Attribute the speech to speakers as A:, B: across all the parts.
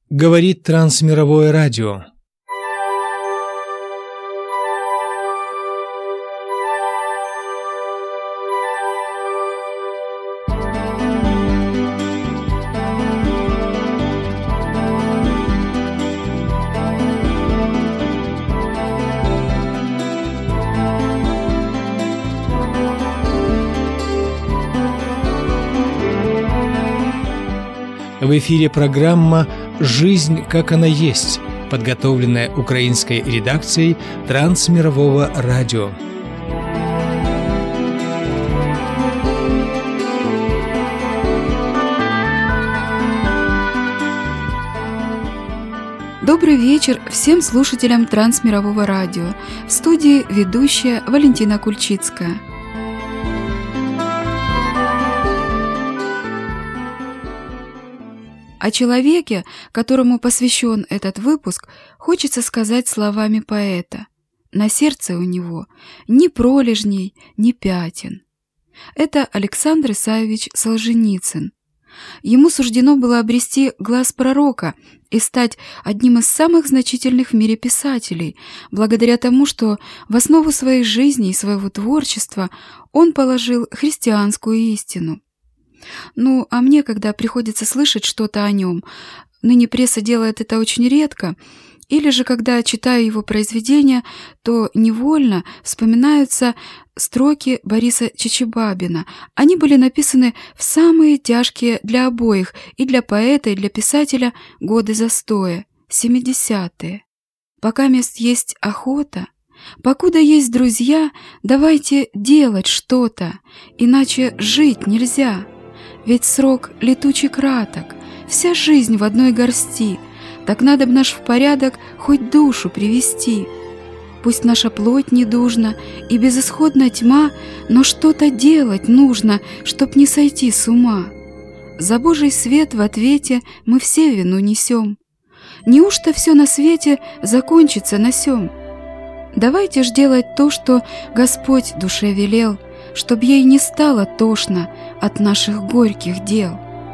A: Говорит Трансмировое радио. В эфире программа «Жизнь, как она есть», подготовленная украинской редакцией Трансмирового радио.
B: Добрый вечер всем слушателям Трансмирового радио. В студии ведущая Валентина Кульчицкая. О человеке, которому посвящен этот выпуск, хочется сказать словами поэта. На сердце у него ни пролежней, ни пятен. Это Александр Исаевич Солженицын. Ему суждено было обрести глаз пророка и стать одним из самых значительных в мире писателей, благодаря тому, что в основу своей жизни и своего творчества он положил христианскую истину. Ну, а мне, когда приходится слышать что-то о нем, ныне пресса делает это очень редко, или же когда читаю его произведения, то невольно вспоминаются строки Бориса Чичибабина. Они были написаны в самые тяжкие для обоих, и для поэта, и для писателя, годы застоя, 70-е. «Пока мест есть охота, покуда есть друзья, давайте делать что-то, иначе жить нельзя. Ведь срок летучий краток, вся жизнь в одной горсти, так надобно ж в порядок хоть душу привести. Пусть наша плоть недужна и безысходна тьма, но что-то делать нужно, чтоб не сойти с ума. За Божий свет в ответе мы все вину несем. Неужто все на свете закончится на сём? Давайте ж делать то, что Господь душе велел, чтоб ей не стало тошно от наших горьких дел».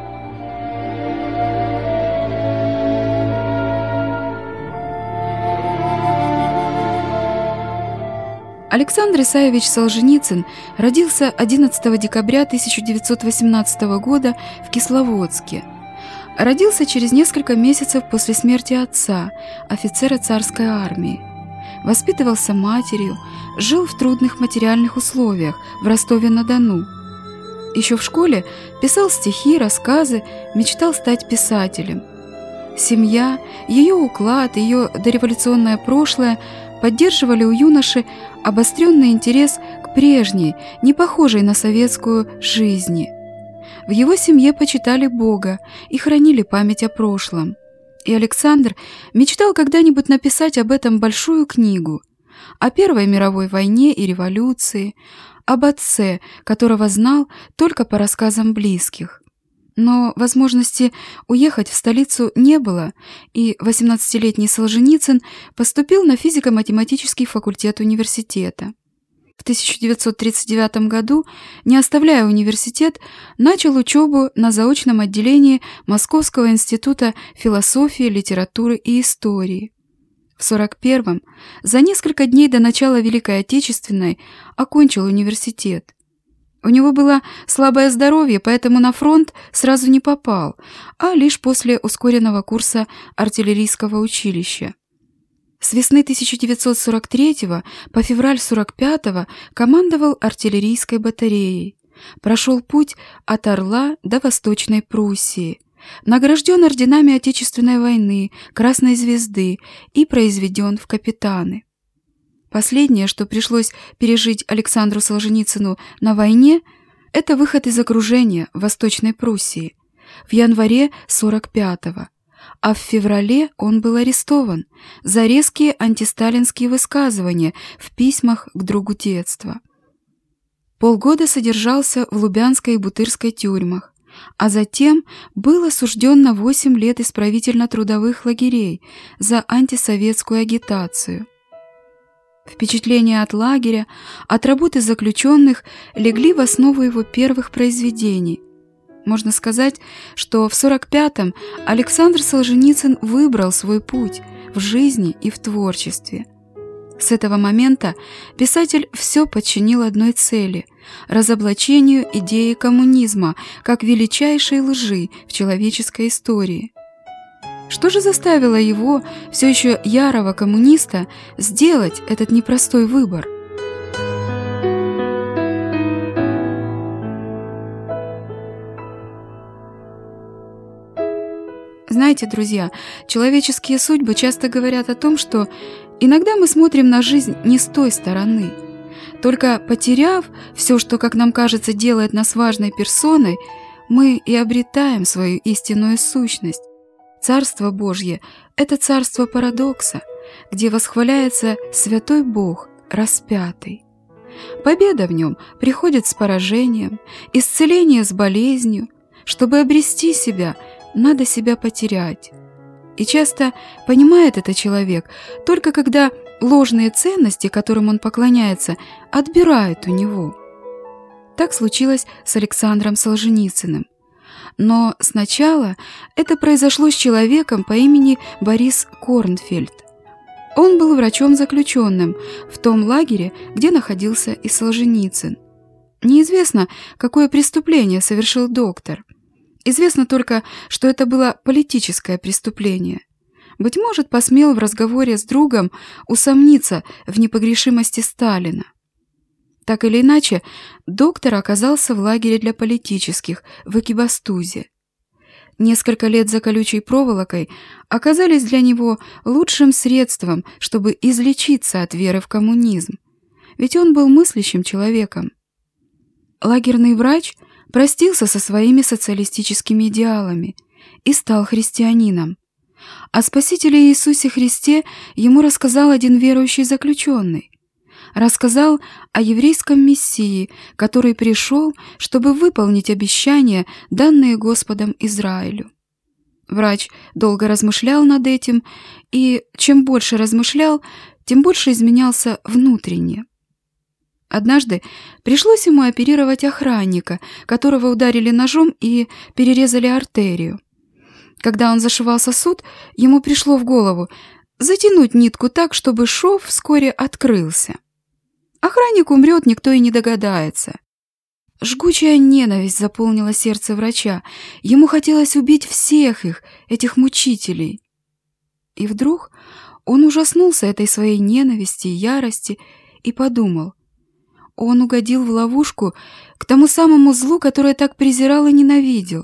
B: Александр Исаевич Солженицын родился 11 декабря 1918 года в Кисловодске. Родился через несколько месяцев после смерти отца, офицера царской армии. Воспитывался матерью, жил в трудных материальных условиях в Ростове-на-Дону. Еще в школе писал стихи, рассказы, мечтал стать писателем. Семья, ее уклад, ее дореволюционное прошлое поддерживали у юноши обостренный интерес к прежней, не похожей на советскую, жизни. В его семье почитали Бога и хранили память о прошлом. И Александр мечтал когда-нибудь написать об этом большую книгу, о Первой мировой войне и революции, об отце, которого знал только по рассказам близких. Но возможности уехать в столицу не было, и 18-летний Солженицын поступил на физико-математический факультет университета. В 1939 году, не оставляя университет, начал учебу на заочном отделении Московского института философии, литературы и истории. В 1941-м, за несколько дней до начала Великой Отечественной, окончил университет. У него было слабое здоровье, поэтому на фронт сразу не попал, а лишь после ускоренного курса артиллерийского училища. С весны 1943 по февраль 1945 командовал артиллерийской батареей. Прошел путь от Орла до Восточной Пруссии. Награжден орденами Отечественной войны, Красной Звезды и произведен в капитаны. Последнее, что пришлось пережить Александру Солженицыну на войне, это выход из окружения в Восточной Пруссии в январе 1945-го. А в феврале он был арестован за резкие антисталинские высказывания в письмах к другу детства. Полгода содержался в Лубянской и Бутырской тюрьмах, а затем был осужден на 8 лет исправительно-трудовых лагерей за антисоветскую агитацию. Впечатления от лагеря, от работы заключенных легли в основу его первых произведений. Можно сказать, что в 45-м Александр Солженицын выбрал свой путь в жизни и в творчестве. С этого момента писатель все подчинил одной цели – разоблачению идеи коммунизма как величайшей лжи в человеческой истории. Что же заставило его, все еще ярого коммуниста, сделать этот непростой выбор? Знаете, друзья, человеческие судьбы часто говорят о том, что иногда мы смотрим на жизнь не с той стороны. Только потеряв все, что, как нам кажется, делает нас важной персоной, мы и обретаем свою истинную сущность. Царство Божье – это царство парадокса, где восхваляется святой Бог, распятый. Победа в нем приходит с поражением, исцеление с болезнью. Чтобы обрести себя, надо себя потерять. И часто понимает это человек только когда ложные ценности, которым он поклоняется, отбирают у него. Так случилось с Александром Солженицыным. Но сначала это произошло с человеком по имени Борис Корнфельд. Он был врачом-заключенным в том лагере, где находился и Солженицын. Неизвестно, какое преступление совершил доктор. Известно только, что это было политическое преступление. Быть может, посмел в разговоре с другом усомниться в непогрешимости Сталина. Так или иначе, доктор оказался в лагере для политических в Экибастузе. Несколько лет за колючей проволокой оказались для него лучшим средством, чтобы излечиться от веры в коммунизм, ведь он был мыслящим человеком. Лагерный врач простился со своими социалистическими идеалами и стал христианином. О Спасителе Иисусе Христе ему рассказал один верующий заключенный. Рассказал о еврейском Мессии, который пришел, чтобы выполнить обещания, данные Господом Израилю. Врач долго размышлял над этим, и чем больше размышлял, тем больше изменялся внутренне. Однажды пришлось ему оперировать охранника, которого ударили ножом и перерезали артерию. Когда он зашивал сосуд, ему пришло в голову затянуть нитку так, чтобы шов вскоре открылся. Охранник умрет, никто и не догадается. Жгучая ненависть заполнила сердце врача. Ему хотелось убить всех их, этих мучителей. И вдруг он ужаснулся этой своей ненависти и ярости и подумал: он угодил в ловушку к тому самому злу, которое так презирал и ненавидел.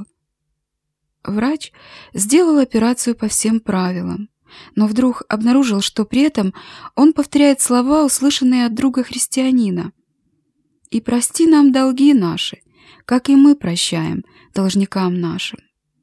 B: Врач сделал операцию по всем правилам, но вдруг обнаружил, что при этом он повторяет слова, услышанные от друга христианина: «И прости нам долги наши, как и мы прощаем должникам нашим».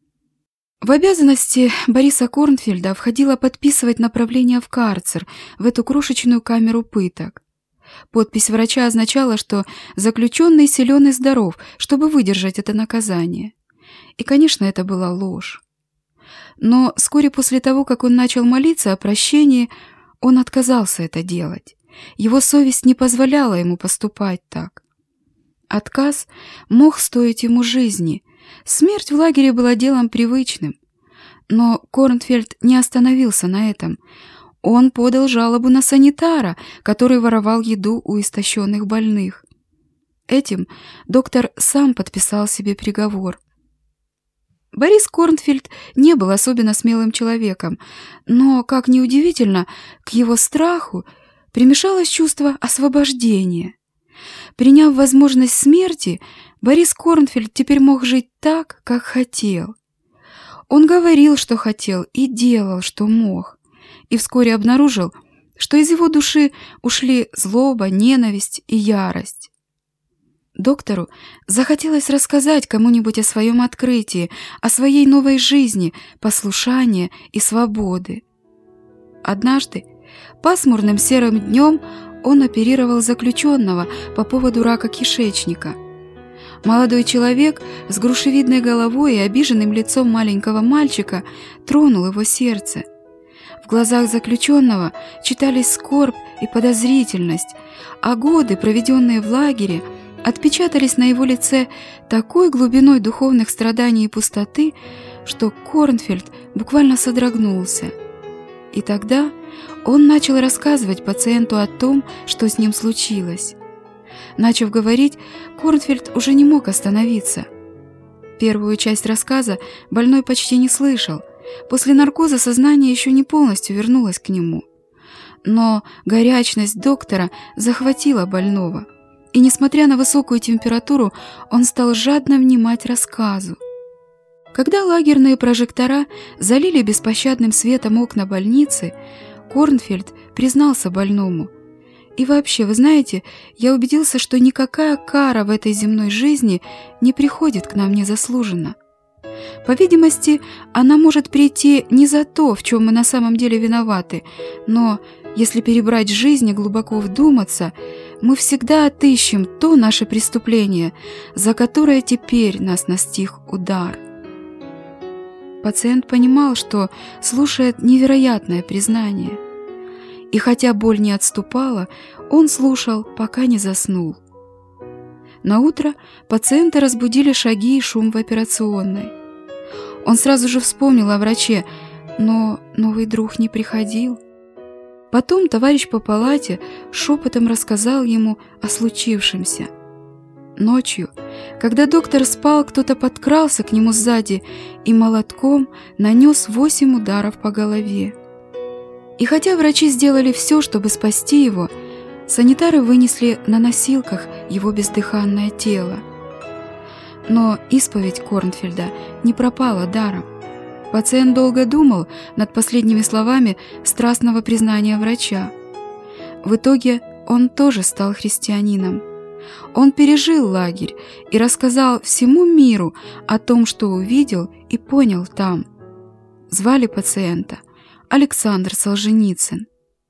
B: В обязанности Бориса Корнфельда входило подписывать направление в карцер, в эту крошечную камеру пыток. Подпись врача означала, что заключенный силен и здоров, чтобы выдержать это наказание. И, конечно, это была ложь. Но вскоре после того, как он начал молиться о прощении, он отказался это делать. Его совесть не позволяла ему поступать так. Отказ мог стоить ему жизни. Смерть в лагере была делом привычным. Но Корнфельд не остановился на этом. Он подал жалобу на санитара, который воровал еду у истощенных больных. Этим доктор сам подписал себе приговор. Борис Корнфельд не был особенно смелым человеком, но, как ни удивительно, к его страху примешалось чувство освобождения. Приняв возможность смерти, Борис Корнфельд теперь мог жить так, как хотел. Он говорил, что хотел, и делал, что мог, и вскоре обнаружил, что из его души ушли злоба, ненависть и ярость. Доктору захотелось рассказать кому-нибудь о своем открытии, о своей новой жизни, послушания и свободы. Однажды, пасмурным серым днем, он оперировал заключенного по поводу рака кишечника. Молодой человек с грушевидной головой и обиженным лицом маленького мальчика тронул его сердце. В глазах заключенного читались скорбь и подозрительность, а годы, проведенные в лагере, отпечатались на его лице такой глубиной духовных страданий и пустоты, что Корнфельд буквально содрогнулся. И тогда он начал рассказывать пациенту о том, что с ним случилось. Начав говорить, Корнфельд уже не мог остановиться. Первую часть рассказа больной почти не слышал. После наркоза сознание еще не полностью вернулось к нему. Но горячность доктора захватила больного, и, несмотря на высокую температуру, он стал жадно внимать рассказу. Когда лагерные прожектора залили беспощадным светом окна больницы, Корнфельд признался больному: «И вообще, вы знаете, я убедился, что никакая кара в этой земной жизни не приходит к нам незаслуженно. По видимости, она может прийти не за то, в чем мы на самом деле виноваты, но, если перебрать жизнь и глубоко вдуматься, мы всегда отыщем то наше преступление, за которое теперь нас настиг удар». Пациент понимал, что слушает невероятное признание. И хотя боль не отступала, он слушал, пока не заснул. Наутро пациента разбудили шаги и шум в операционной. Он сразу же вспомнил о враче, но новый друг не приходил. Потом товарищ по палате шепотом рассказал ему о случившемся. Ночью, когда доктор спал, кто-то подкрался к нему сзади и молотком нанес 8 ударов по голове. И хотя врачи сделали все, чтобы спасти его, санитары вынесли на носилках его бездыханное тело. Но исповедь Корнфельда не пропала даром. Пациент долго думал над последними словами страстного признания врача. В итоге он тоже стал христианином. Он пережил лагерь и рассказал всему миру о том, что увидел и понял там. Звали пациента Александр Солженицын.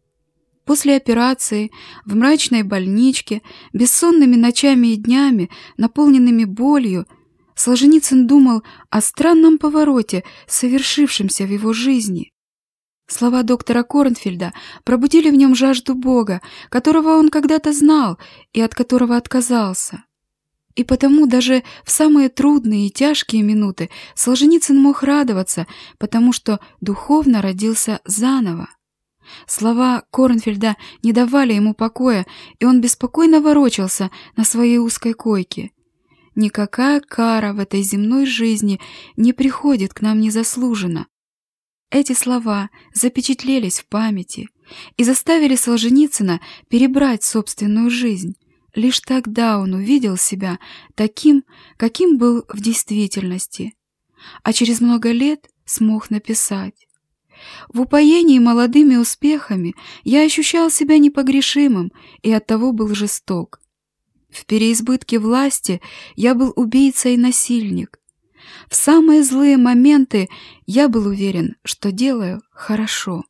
B: После операции, в мрачной больничке, бессонными ночами и днями, наполненными болью, Солженицын думал о странном повороте, совершившемся в его жизни. Слова доктора Корнфельда пробудили в нем жажду Бога, которого он когда-то знал и от которого отказался. И потому даже в самые трудные и тяжкие минуты Солженицын мог радоваться, потому что духовно родился заново. Слова Корнфельда не давали ему покоя, и он беспокойно ворочался на своей узкой койке. Никакая кара в этой земной жизни не приходит к нам незаслуженно. Эти слова запечатлелись в памяти и заставили Солженицына перебрать собственную жизнь. Лишь тогда он увидел себя таким, каким был в действительности, а через много лет смог написать: «В упоении молодыми успехами я ощущал себя непогрешимым и оттого был жесток. В переизбытке власти я был убийца и насильник. В самые злые моменты я был уверен, что делаю хорошо».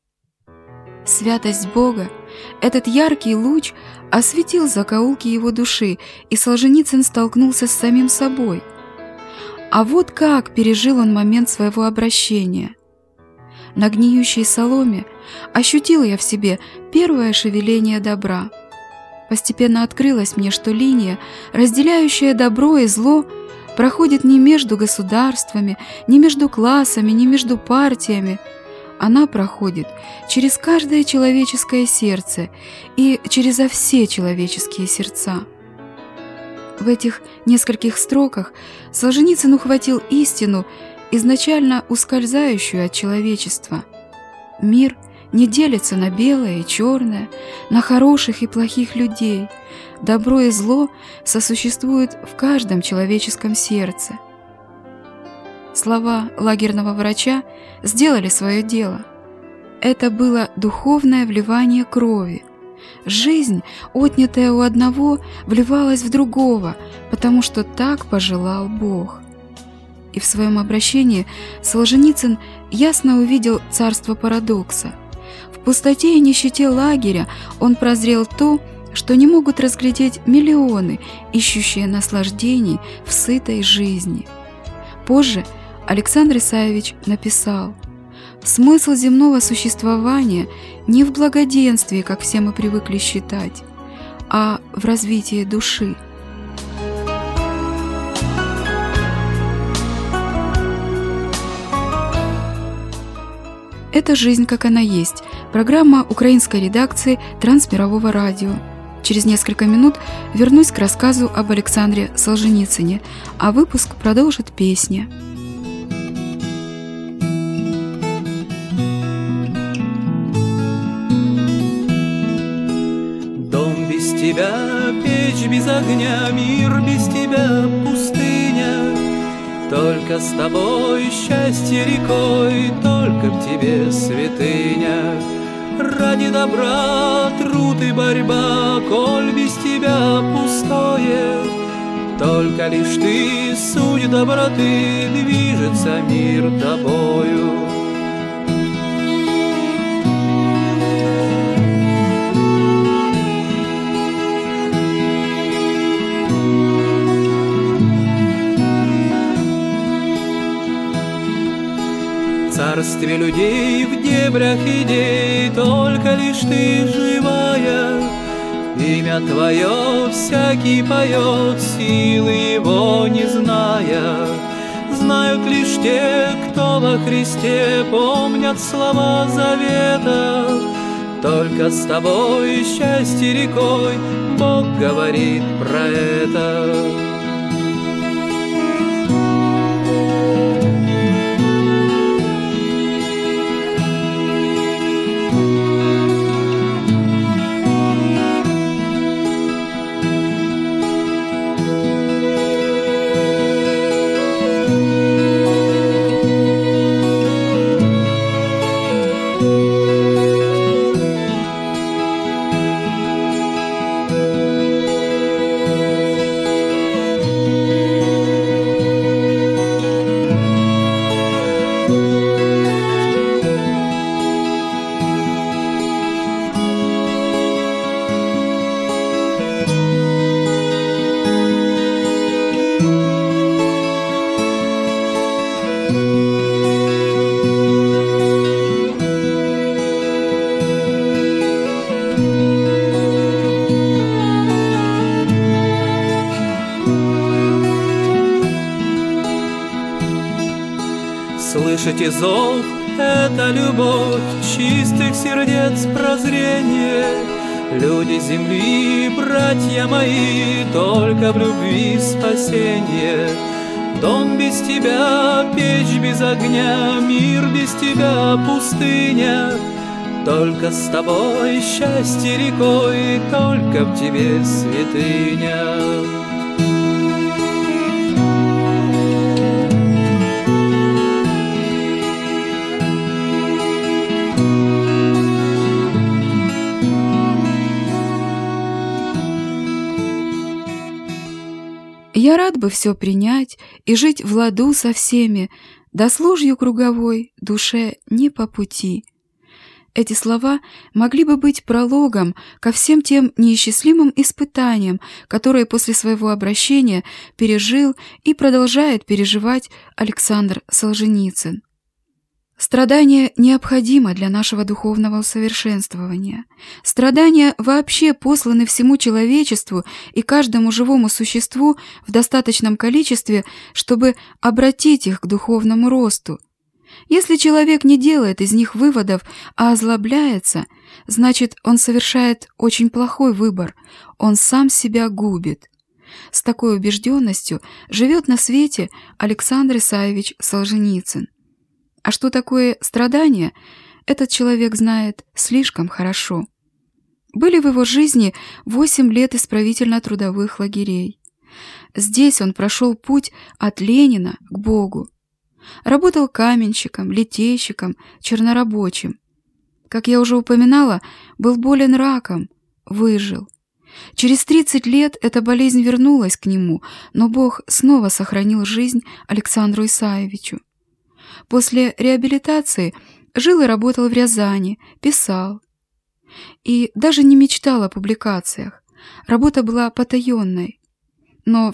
B: Святость Бога, этот яркий луч, осветил закоулки его души, и Солженицын столкнулся с самим собой. А вот как пережил он момент своего обращения. На гниющей соломе ощутил я в себе первое шевеление добра. Постепенно открылось мне, что линия, разделяющая добро и зло, проходит не между государствами, не между классами, не между партиями. Она проходит через каждое человеческое сердце и через все человеческие сердца. В этих нескольких строках Солженицын ухватил истину, изначально ускользающую от человечества. Мир не делится на белое и черное, на хороших и плохих людей. Добро и зло сосуществуют в каждом человеческом сердце. Слова лагерного врача сделали свое дело. Это было духовное вливание крови. Жизнь, отнятая у одного, вливалась в другого, потому что так пожелал Бог. И в своем обращении Солженицын ясно увидел царство парадокса. В пустоте и нищете лагеря он прозрел то, что не могут разглядеть миллионы, ищущие наслаждений в сытой жизни. Позже Александр Исаевич написал: «Смысл земного существования не в благоденствии, как все мы привыкли считать, а в развитии души». Это «Жизнь, как она есть» – программа украинской редакции Трансмирового радио. Через несколько минут вернусь к рассказу об Александре Солженицыне, а выпуск продолжит песня.
C: Дом без тебя, печь без огня, мир без тебя пустыня. Только с тобой счастье рекой, только в тебе святыня. Ради добра труд и борьба, коль без тебя пустое. Только лишь ты, суть доброты, движется мир тобою. В царстве людей, в дебрях идей, только лишь ты живая. Имя твое всякий поет, силы его не зная. Знают лишь те, кто во Христе, помнят слова завета. Только с тобой счастье рекой, Бог говорит про это. Слышите зов, это любовь чистых сердец прозрение. Люди земли, братья мои, только в любви спасение. Дом без тебя, печь без огня, мир без тебя пустыня. Только с тобой счастье рекой, только в тебе святыня.
B: Я рад бы все принять и жить в ладу со всеми, да с ложью круговой душе не по пути. Эти слова могли бы быть прологом ко всем тем неисчислимым испытаниям, которые после своего обращения пережил и продолжает переживать Александр Солженицын. Страдание необходимо для нашего духовного усовершенствования. Страдания вообще посланы всему человечеству и каждому живому существу в достаточном количестве, чтобы обратить их к духовному росту. Если человек не делает из них выводов, а озлобляется, значит, он совершает очень плохой выбор, он сам себя губит. С такой убежденностью живет на свете Александр Исаевич Солженицын. А что такое страдание, этот человек знает слишком хорошо. Были в его жизни 8 лет исправительно-трудовых лагерей. Здесь он прошел путь от Ленина к Богу. Работал каменщиком, литейщиком, чернорабочим. Как я уже упоминала, был болен раком, выжил. Через 30 лет эта болезнь вернулась к нему, но Бог снова сохранил жизнь Александру Исаевичу. После реабилитации жил и работал в Рязани, писал. И даже не мечтал о публикациях. Работа была потаенной. Но в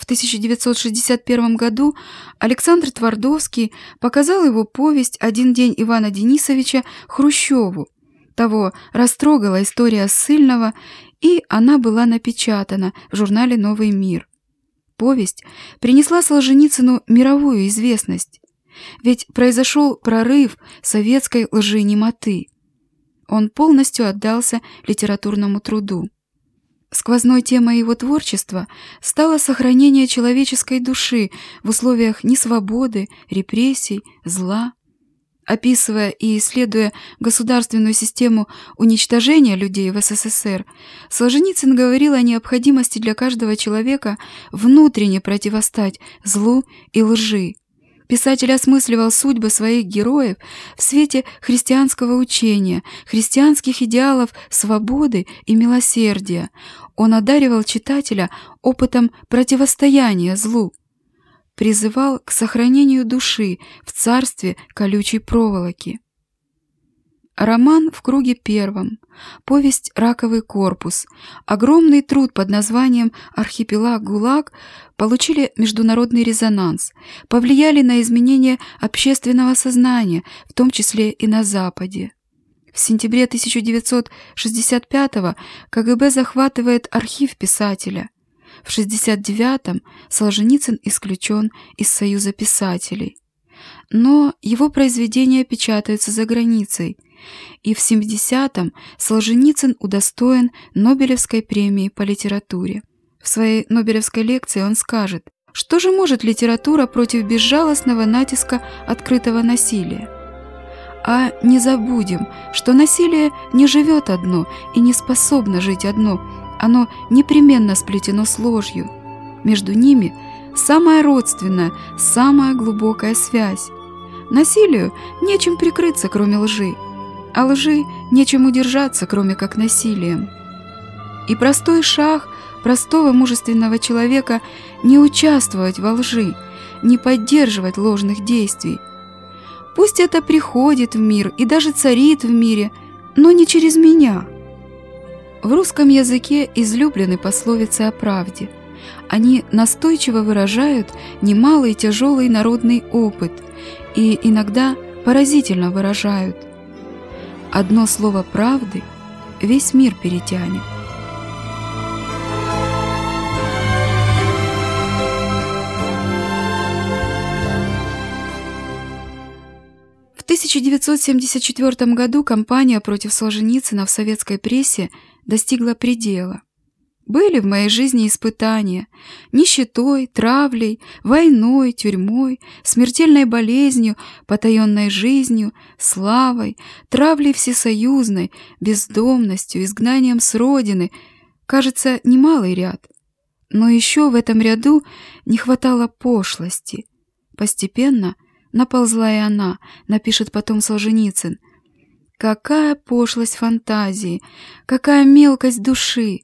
B: 1961 году Александр Твардовский показал его повесть «Один день Ивана Денисовича» Хрущеву. Того растрогала история ссыльного, и она была напечатана в журнале «Новый мир». Повесть принесла Солженицыну мировую известность. Ведь произошел прорыв советской лжи-немоты. Он полностью отдался литературному труду. Сквозной темой его творчества стало сохранение человеческой души в условиях несвободы, репрессий, зла. Описывая и исследуя государственную систему уничтожения людей в СССР, Солженицын говорил о необходимости для каждого человека внутренне противостать злу и лжи. Писатель осмысливал судьбы своих героев в свете христианского учения, христианских идеалов свободы и милосердия. Он одаривал читателя опытом противостояния злу, призывал к сохранению души в царстве колючей проволоки. Роман «В круге первом», повесть «Раковый корпус», огромный труд под названием «Архипелаг ГУЛАГ» получили международный резонанс, повлияли на изменение общественного сознания, в том числе и на Западе. В сентябре 1965-го КГБ захватывает архив писателя. В 1969-м Солженицын исключен из Союза писателей. Но его произведения печатаются за границей, и в 70-м Солженицын удостоен Нобелевской премии по литературе. В своей Нобелевской лекции он скажет: «Что же может литература против безжалостного натиска открытого насилия? А не забудем, что насилие не живет одно и не способно жить одно, оно непременно сплетено с ложью. Между ними самая родственная, самая глубокая связь. Насилию нечем прикрыться, кроме лжи, а лжи нечем удержаться, кроме как насилием. И простой шаг простого мужественного человека не участвовать во лжи, не поддерживать ложных действий. Пусть это приходит в мир и даже царит в мире, но не через меня». В русском языке излюблены пословицы о правде. Они настойчиво выражают немалый тяжелый народный опыт и иногда поразительно выражают. Одно слово правды весь мир перетянет. В 1974 году кампания против Солженицына в советской прессе достигла предела. Были в моей жизни испытания нищетой, травлей, войной, тюрьмой, смертельной болезнью, потаенной жизнью, славой, травлей всесоюзной, бездомностью, изгнанием с родины. Кажется, немалый ряд. Но еще в этом ряду не хватало пошлости. Постепенно наползла и она, напишет потом Солженицын. Какая пошлость фантазии, какая мелкость души!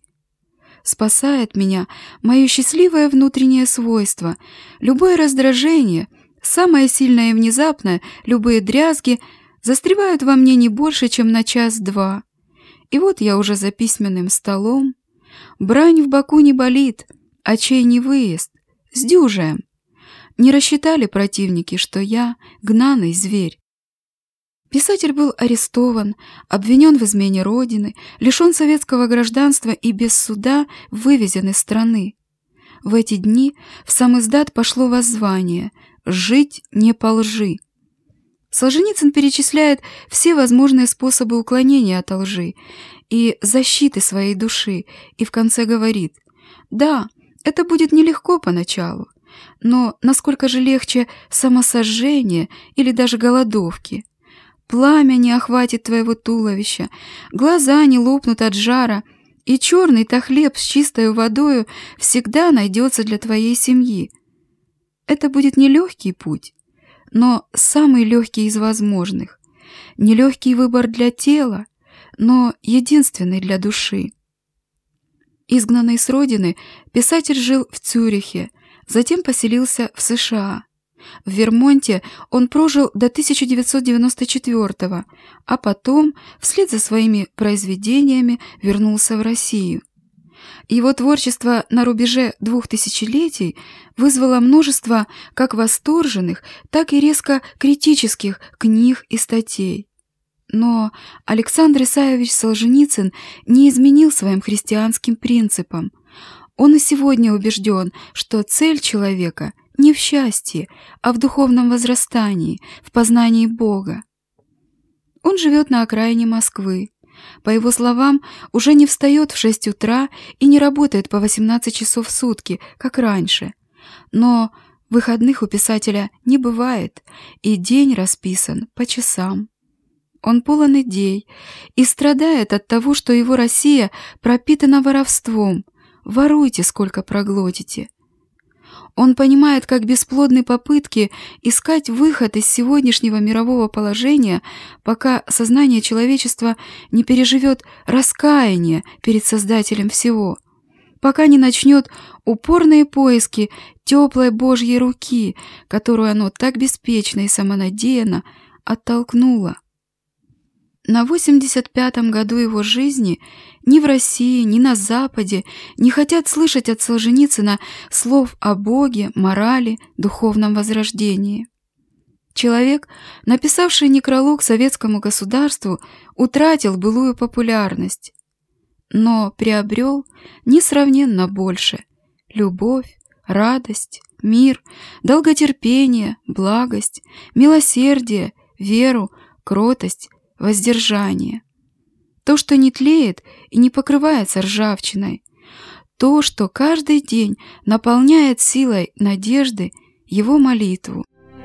B: Спасает меня мое счастливое внутреннее свойство. Любое раздражение, самое сильное и внезапное, любые дрязги застревают во мне не больше, чем на час-два. И вот я уже за письменным столом. Брань в боку не болит, очей не выезд, сдюжаем. Не рассчитали противники, что я гнаный зверь. Писатель был арестован, обвинен в измене Родины, лишен советского гражданства и без суда вывезен из страны. В эти дни в самиздат пошло воззвание «Жить не по лжи». Солженицын перечисляет все возможные способы уклонения от лжи и защиты своей души, и в конце говорит: «Да, это будет нелегко поначалу, но насколько же легче самосожжение или даже голодовки. Пламя не охватит твоего туловища, глаза не лопнут от жара, и черный-то хлеб с чистой водою всегда найдется для твоей семьи. Это будет нелегкий путь, но самый легкий из возможных. Нелегкий выбор для тела, но единственный для души». Изгнанный с родины, писатель жил в Цюрихе, затем поселился в США. В Вермонте он прожил до 1994-го, а потом, вслед за своими произведениями, вернулся в Россию. Его творчество на рубеже 2 тысячелетий вызвало множество как восторженных, так и резко критических книг и статей. Но Александр Исаевич Солженицын не изменил своим христианским принципам. Он и сегодня убежден, что цель человека не в счастье, а в духовном возрастании, в познании Бога. Он живет на окраине Москвы. По его словам, уже не встает в 6 утра и не работает по 18 часов в сутки, как раньше. Но выходных у писателя не бывает, и день расписан по часам. Он полон идей и страдает от того, что его Россия пропитана воровством. Воруйте, сколько проглотите. Он понимает, как бесплодны попытки искать выход из сегодняшнего мирового положения, пока сознание человечества не переживет раскаяние перед Создателем всего, пока не начнет упорные поиски теплой Божьей руки, которую оно так беспечно и самонадеянно оттолкнуло. На 85-м году его жизни ни в России, ни на Западе не хотят слышать от Солженицына слов о Боге, морали, духовном возрождении. Человек, написавший некролог советскому государству, утратил былую популярность, но приобрел несравненно больше: любовь, радость, мир, долготерпение, благость, милосердие, веру, кротость, воздержание. То, что не тлеет и не покрывается ржавчиной. То, что каждый день наполняет силой надежды его молитву.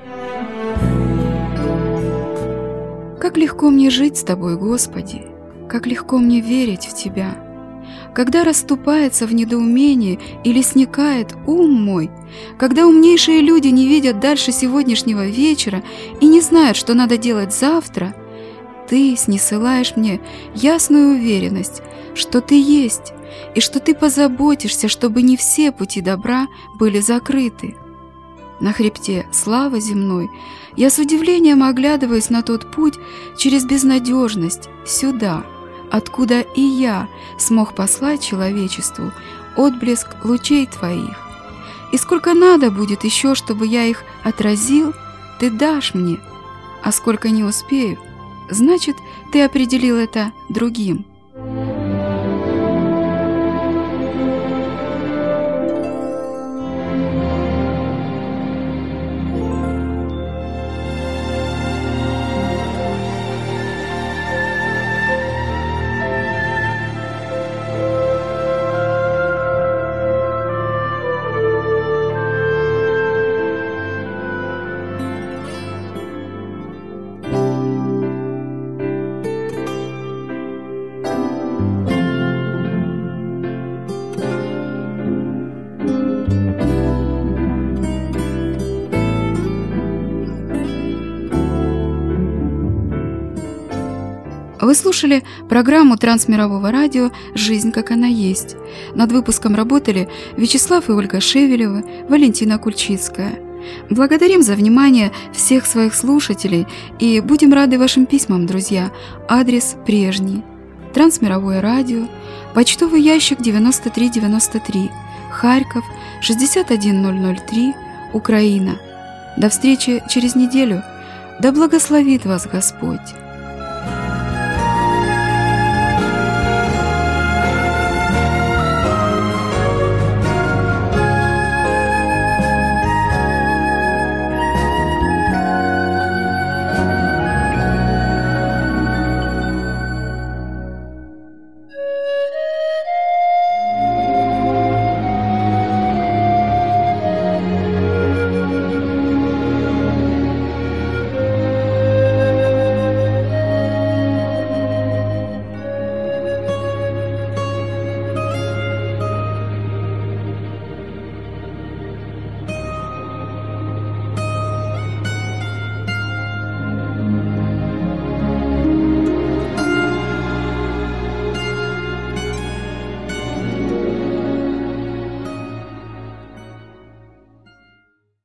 B: Как легко мне жить с Тобой, Господи! Как легко мне верить в Тебя! Когда расступается в недоумении или сникает ум мой, когда умнейшие люди не видят дальше сегодняшнего вечера и не знают, что надо делать завтра, Ты снисылаешь мне ясную уверенность, что Ты есть, и что Ты позаботишься, чтобы не все пути добра были закрыты. На хребте славы земной я с удивлением оглядываюсь на тот путь через безнадежность сюда, откуда и я смог послать человечеству отблеск лучей Твоих. И сколько надо будет еще, чтобы я их отразил, Ты дашь мне, а сколько не успею, значит, Ты определил это другим. Вы слушали программу Трансмирового радио «Жизнь, как она есть». Над выпуском работали Вячеслав и Ольга Шевелевы, Валентина Кульчицкая. Благодарим за внимание всех своих слушателей и будем рады вашим письмам, друзья. Адрес прежний. Трансмировое радио, почтовый ящик 9393, Харьков, 61003, Украина. До встречи через неделю. Да благословит вас Господь!